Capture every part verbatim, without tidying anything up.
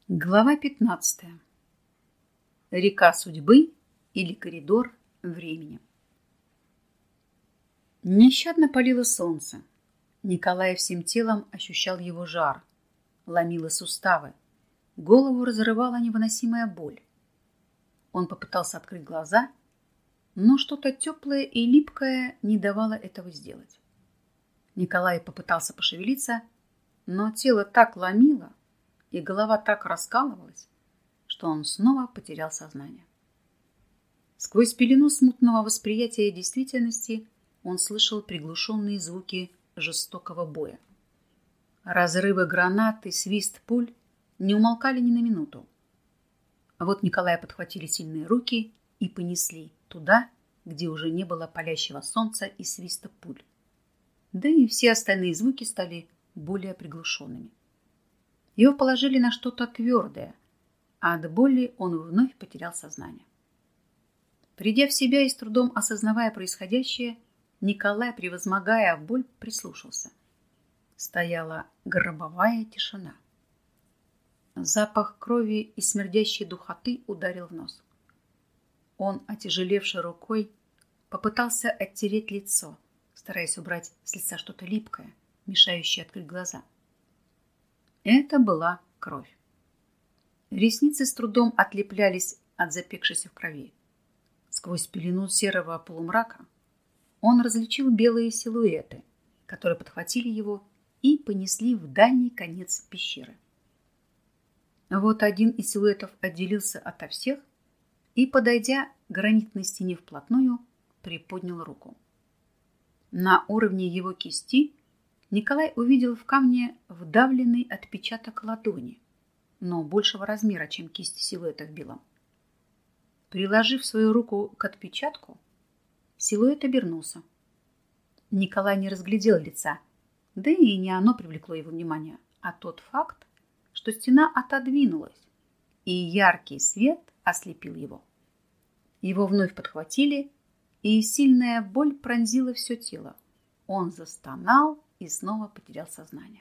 Глава пятнадцатая. Река судьбы или коридор времени. Нещадно палило солнце. Николай всем телом ощущал его жар, ломило суставы, голову разрывала невыносимая боль. Он попытался открыть глаза, но что-то теплое и липкое не давало этого сделать. Николай попытался пошевелиться, но тело так ломило, и голова так раскалывалась, что он снова потерял сознание. Сквозь пелену смутного восприятия действительности он слышал приглушенные звуки жестокого боя. Разрывы гранат и свист пуль не умолкали ни на минуту. А вот Николая подхватили сильные руки и понесли туда, где уже не было палящего солнца и свиста пуль. Да и все остальные звуки стали более приглушенными. Его положили на что-то твердое, а от боли он вновь потерял сознание. Придя в себя и с трудом осознавая происходящее, Николай, превозмогая боль, прислушался. Стояла гробовая тишина. Запах крови и смердящей духоты ударил в нос. Он, отяжелевшей рукой, попытался оттереть лицо, стараясь убрать с лица что-то липкое, мешающее открыть глаза. Это была кровь. Ресницы с трудом отлеплялись от запекшейся в крови. Сквозь пелену серого полумрака он различил белые силуэты, которые подхватили его и понесли в дальний конец пещеры. Вот один из силуэтов отделился ото всех и, подойдя к гранитной стене вплотную, приподнял руку. На уровне его кисти Николай увидел в камне вдавленный отпечаток ладони, но большего размера, чем кисть силуэта в белом. Приложив свою руку к отпечатку, силуэт обернулся. Николай не разглядел лица, да и не оно привлекло его внимание, а тот факт, что стена отодвинулась, и яркий свет ослепил его. Его вновь подхватили, и сильная боль пронзила все тело. Он застонал и снова потерял сознание.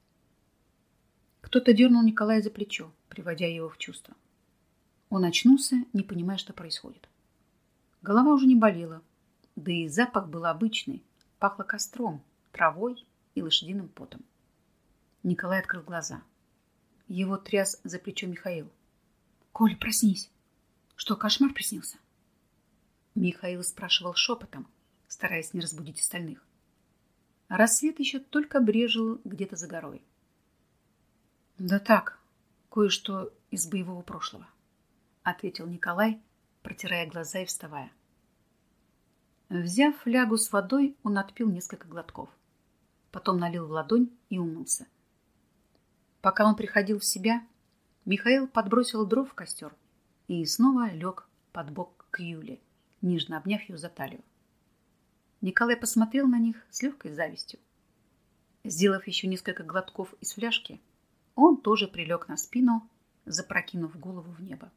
Кто-то дернул Николая за плечо, приводя его в чувство. Он очнулся, не понимая, что происходит. Голова уже не болела, да и запах был обычный, пахло костром, травой и лошадиным потом. Николай открыл глаза. Его тряс за плечо Михаил. «Коля, проснись! Что, кошмар приснился?» Михаил спрашивал шепотом, стараясь не разбудить остальных. Рассвет еще только брежил где-то за горой. «Да так, кое-что из боевого прошлого», — ответил Николай, протирая глаза и вставая. Взяв флягу с водой, он отпил несколько глотков. Потом налил в ладонь и умылся. Пока он приходил в себя, Михаил подбросил дров в костер и снова лег под бок к Юле, нежно обняв ее за талию. Николай посмотрел на них с легкой завистью. Сделав еще несколько глотков из фляжки, он тоже прилег на спину, запрокинув голову в небо.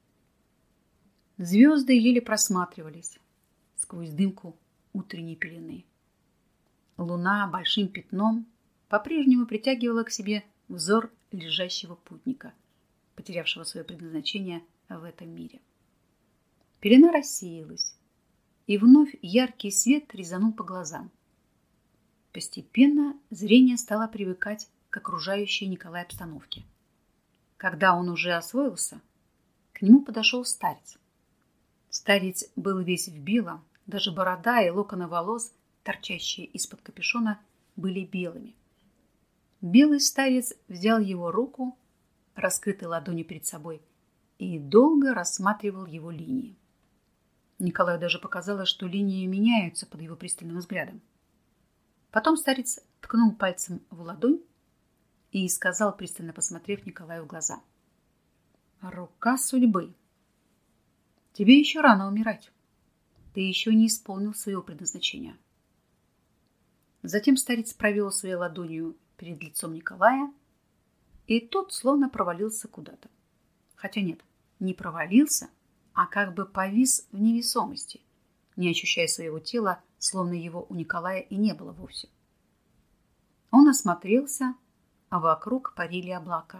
Звезды еле просматривались сквозь дымку утренней пелены. Луна большим пятном по-прежнему притягивала к себе взор лежащего путника, потерявшего свое предназначение в этом мире. Пелена рассеялась, и вновь яркий свет резанул по глазам. Постепенно зрение стало привыкать к окружающей Николая обстановке. Когда он уже освоился, к нему подошел старец. Старец был весь в белом, даже борода и локоны волос, торчащие из-под капюшона, были белыми. Белый старец взял его руку, раскрытой ладонью перед собой, и долго рассматривал его линии. Николаю даже показалось, что линии меняются под его пристальным взглядом. Потом старец ткнул пальцем в ладонь и сказал, пристально посмотрев Николаю в глаза: «Рука судьбы. Тебе еще рано умирать. Ты еще не исполнил своего предназначения». Затем старец провел своей ладонью перед лицом Николая, и тот словно провалился куда-то. Хотя нет, не провалился, а как бы повис в невесомости, не ощущая своего тела, словно его у Николая и не было вовсе. Он осмотрелся, а вокруг парили облака,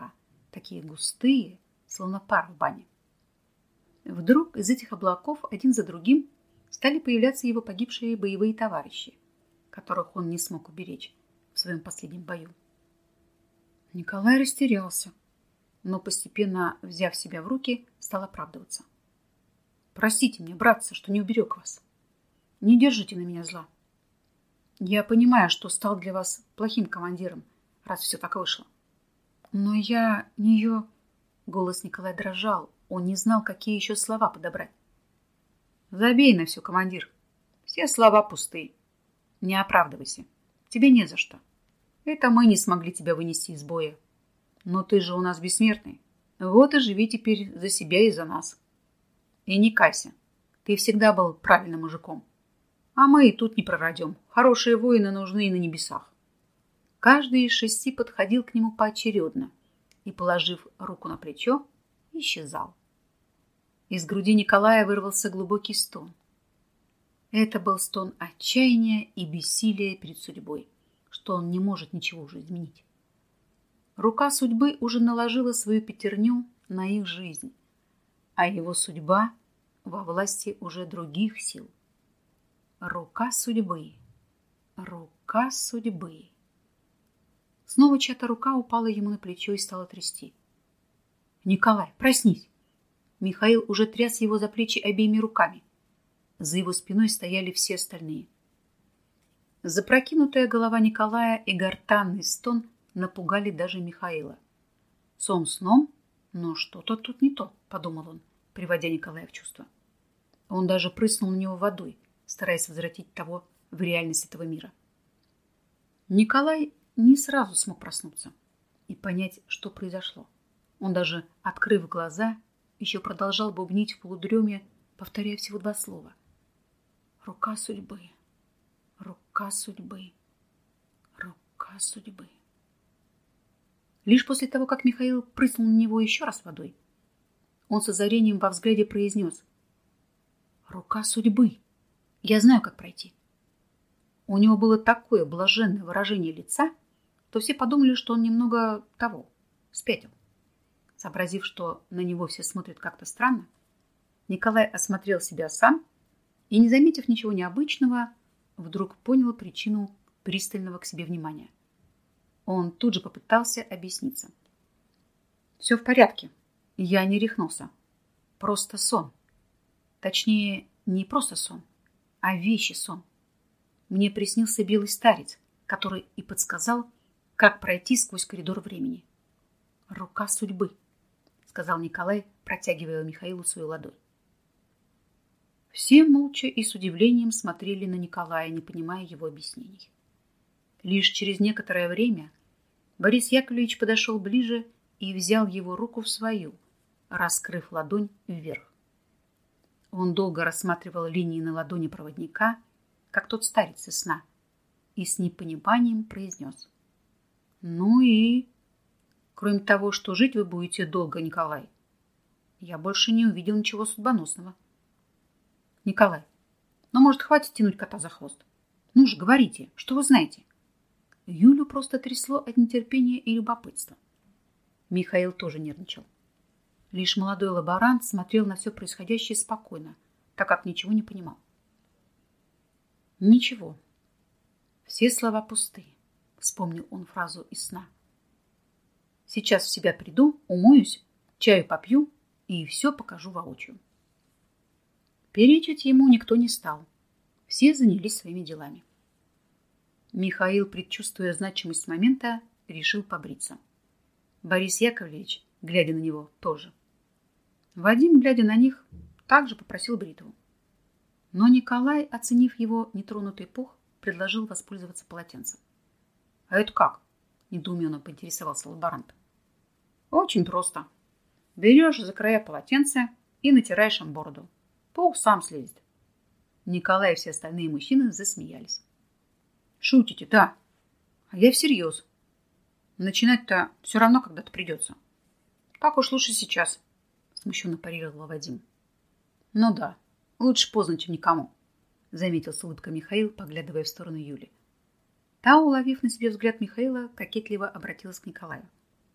такие густые, словно пар в бане. Вдруг из этих облаков один за другим стали появляться его погибшие боевые товарищи, которых он не смог уберечь в своем последнем бою. Николай растерялся, но постепенно, взяв себя в руки, стал оправдываться. «Простите меня, братцы, что не уберег вас. Не держите на меня зла. Я понимаю, что стал для вас плохим командиром, раз все так вышло. Но я не ее...» Голос Николая дрожал, он не знал, какие еще слова подобрать. «Забей на все, командир. Все слова пустые. Не оправдывайся. Тебе не за что. Это мы не смогли тебя вынести из боя. Но ты же у нас бессмертный. Вот и живи теперь за себя и за нас. И не кайся. Ты всегда был правильным мужиком. А мы и тут не прорадем. Хорошие воины нужны и на небесах». Каждый из шести подходил к нему поочередно и, положив руку на плечо, исчезал. Из груди Николая вырвался глубокий стон. Это был стон отчаяния и бессилия перед судьбой, что он не может ничего уже изменить. Рука судьбы уже наложила свою пятерню на их жизнь, а его судьба во власти уже других сил. Рука судьбы, рука судьбы. Снова чья-то рука упала ему на плечо и стала трясти. «Николай, проснись!» Михаил уже тряс его за плечи обеими руками. За его спиной стояли все остальные. Запрокинутая голова Николая и гортанный стон напугали даже Михаила. Сон сном, но что-то тут не то, подумал он, приводя Николая в чувство. Он даже прыснул на него водой, стараясь возвратить того в реальность этого мира. Николай не сразу смог проснуться и понять, что произошло. Он даже, открыв глаза, еще продолжал бубнить в полудреме, повторяя всего два слова. «Рука судьбы, рука судьбы, рука судьбы». Лишь после того, как Михаил прыснул на него еще раз водой, он с озарением во взгляде произнес: «Рука судьбы, я знаю, как пройти». У него было такое блаженное выражение лица, что все подумали, что он немного того, спятил. Сообразив, что на него все смотрят как-то странно, Николай осмотрел себя сам и, не заметив ничего необычного, вдруг понял причину пристального к себе внимания. Он тут же попытался объясниться. «Все в порядке. Я не рехнулся. Просто сон. Точнее, не просто сон, а вещий сон. Мне приснился белый старец, который и подсказал, как пройти сквозь коридор времени. Рука судьбы», — сказал Николай, протягивая Михаилу свою ладонь. Все молча и с удивлением смотрели на Николая, не понимая его объяснений. Лишь через некоторое время Борис Яковлевич подошел ближе и взял его руку в свою, раскрыв ладонь вверх. Он долго рассматривал линии на ладони проводника, как тот старец из сна, и с непониманием произнес: «Ну и... Кроме того, что жить вы будете долго, Николай, я больше не увидел ничего судьбоносного». «Николай, ну, может, хватит тянуть кота за хвост? Ну же, говорите, что вы знаете?» Юлю просто трясло от нетерпения и любопытства. Михаил тоже нервничал. Лишь молодой лаборант смотрел на все происходящее спокойно, так как ничего не понимал. «Ничего. Все слова пустые», — вспомнил он фразу из сна. «Сейчас в себя приду, умоюсь, чаю попью и все покажу воочию». Перечить ему никто не стал. Все занялись своими делами. Михаил, предчувствуя значимость момента, решил побриться. Борис Яковлевич, глядя на него, тоже. Вадим, глядя на них, также попросил бритву. Но Николай, оценив его нетронутый пух, предложил воспользоваться полотенцем. «А это как?» – недоуменно поинтересовался лаборант. «Очень просто. Берешь за края полотенца и натираешь им бороду. Пух сам слезет». Николай и все остальные мужчины засмеялись. «Шутите, да? А я всерьез. Начинать-то все равно когда-то придется. Так уж лучше сейчас», — смущенно парировал Вадим. «Ну да, лучше поздно, чем никому», — заметил с улыбкой Михаил, поглядывая в сторону Юли. Та, уловив на себе взгляд Михаила, кокетливо обратилась к Николаю.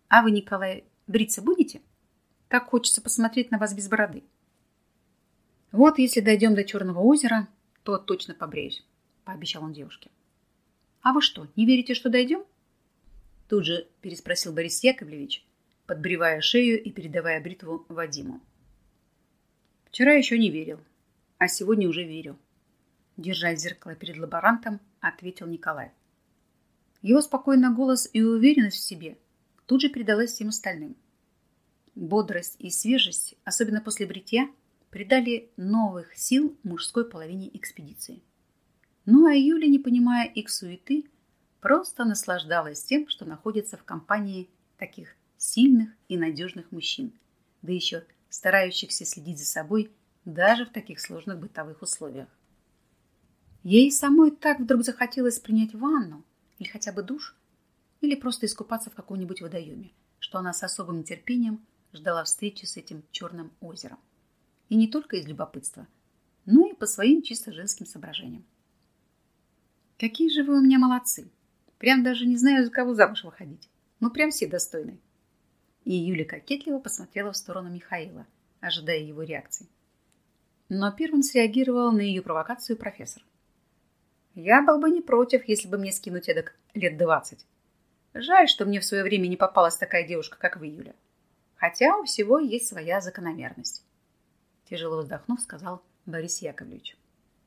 А вы, Николай, бриться будете? Так хочется посмотреть на вас без бороды. Вот если дойдем до Черного озера, то точно побреюсь, пообещал он девушке. А вы что, не верите, что дойдем? Тут же переспросил Борис Яковлевич, подбривая шею и передавая бритву Вадиму. Вчера еще не верил, а сегодня уже верю. Держась зеркало перед лаборантом, ответил Николай. Его спокойный голос и уверенность в себе тут же передалась всем остальным. Бодрость и свежесть, особенно после бритья, придали новых сил мужской половине экспедиции. Ну а Юля, не понимая их суеты, просто наслаждалась тем, что находится в компании таких сильных и надежных мужчин, да еще старающихся следить за собой даже в таких сложных бытовых условиях. Ей самой так вдруг захотелось принять ванну, или хотя бы душ, или просто искупаться в каком-нибудь водоеме, что она с особым нетерпением ждала встречи с этим черным озером. И не только из любопытства, но и по своим чисто женским соображениям. Какие же вы у меня молодцы! Прям даже не знаю, за кого замуж выходить. Ну, прям все достойны. И Юля кокетливо посмотрела в сторону Михаила, ожидая его реакции. Но первым среагировал на ее провокацию профессор. Я был бы не против, если бы мне скинуть эдак лет двадцать. Жаль, что мне в свое время не попалась такая девушка, как вы, Юля. Хотя у всего есть своя закономерность. Тяжело вздохнув, сказал Борис Яковлевич.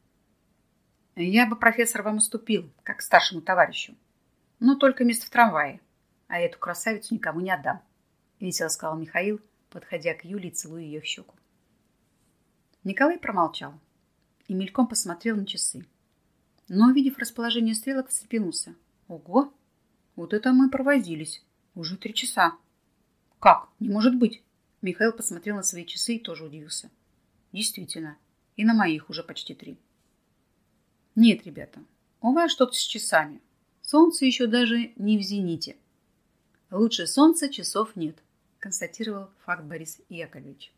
Я бы, профессор, вам уступил, как старшему товарищу. Но только место в трамвае. А эту красавицу никому не отдам. Весело сказал Михаил, подходя к Юле и целуя ее в щеку. Николай промолчал и мельком посмотрел на часы. Но, увидев расположение стрелок, встрепенулся. Ого, вот это мы провозились. Уже три часа. Как? Не может быть. Михаил посмотрел на свои часы и тоже удивился. Действительно, и на моих уже почти три. Нет, ребята, у вас что-то с часами. Солнце еще даже не в зените. Лучше солнца часов нет, констатировал факт Борис Яковлевич.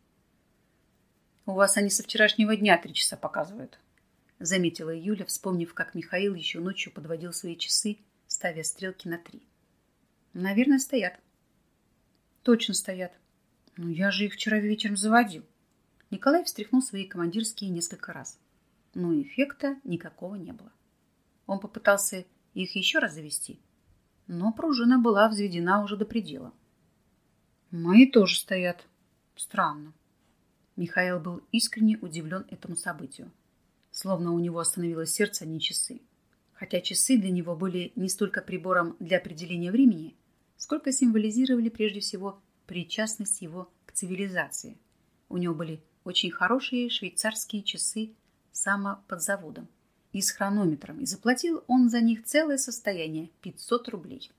У вас они со вчерашнего дня три часа показывают, заметила Юля, вспомнив, как Михаил еще ночью подводил свои часы, ставя стрелки на три. Наверное, стоят. Точно стоят. Но я же их вчера вечером заводил. Николай встряхнул свои командирские несколько раз. Но эффекта никакого не было. Он попытался их еще раз завести, но пружина была взведена уже до предела. Мои тоже стоят. Странно. Михаил был искренне удивлен этому событию. Словно у него остановилось сердце, а не часы. Хотя часы для него были не столько прибором для определения времени, сколько символизировали прежде всего причастность его к цивилизации. У него были очень хорошие швейцарские часы самоподзаводом и с хронометром, и заплатил он за них целое состояние – пятьсот рублей.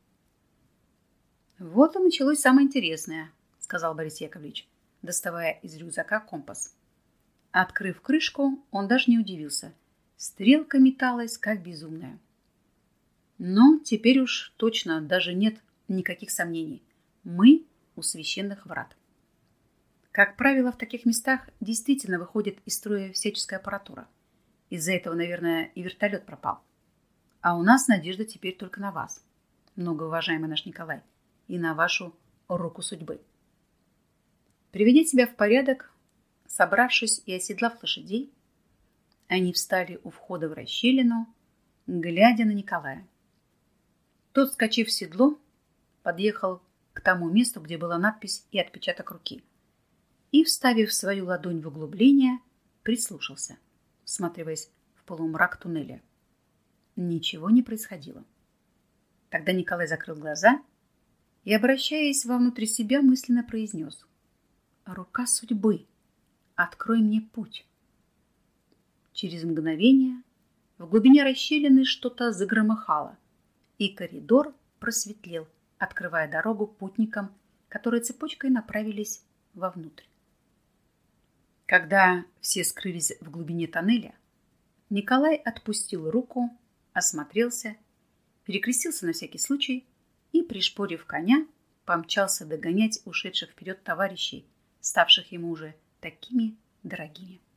Вот и началось самое интересное, сказал Борис Яковлевич, доставая из рюкзака компас. Открыв крышку, он даже не удивился. Стрелка металась, как безумная. Но теперь уж точно даже нет никаких сомнений. Мы у священных врат. Как правило, в таких местах действительно выходит из строя всяческая аппаратура. Из-за этого, наверное, и вертолет пропал. А у нас надежда теперь только на вас, многоуважаемый наш Николай, и на вашу руку судьбы. Приведя себя в порядок, собравшись и оседлав лошадей, они встали у входа в расщелину, глядя на Николая. Тот, вскочив в седло, подъехал к тому месту, где была надпись и отпечаток руки, и, вставив свою ладонь в углубление, прислушался, всматриваясь в полумрак туннеля. Ничего не происходило. Тогда Николай закрыл глаза и, обращаясь вовнутрь себя, мысленно произнес: «Рука судьбы, открой мне путь». Через мгновение в глубине расщелины что-то загромыхало, и коридор просветлел, открывая дорогу путникам, которые цепочкой направились вовнутрь. Когда все скрылись в глубине тоннеля, Николай отпустил руку, осмотрелся, перекрестился на всякий случай и, пришпорив коня, помчался догонять ушедших вперед товарищей, ставших ему уже такими дорогими.